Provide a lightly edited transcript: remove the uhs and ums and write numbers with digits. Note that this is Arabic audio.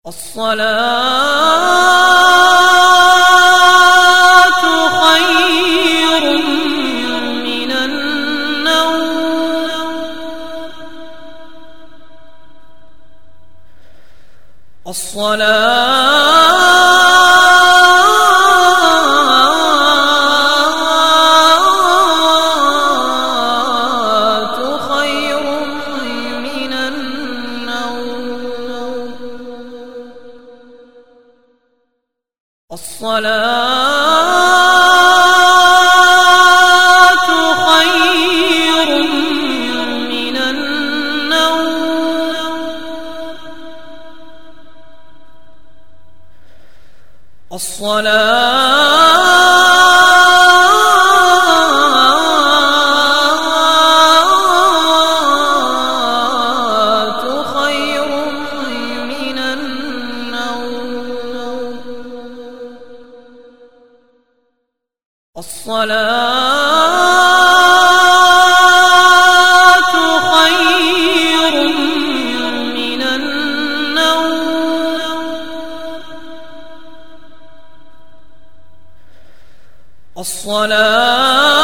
الصلاة خير من النوم. الصلاة خير من النوم. الصلاة خير من النوم. الصلاة خير من النوم. الصلاة خير من النوم. الصلاة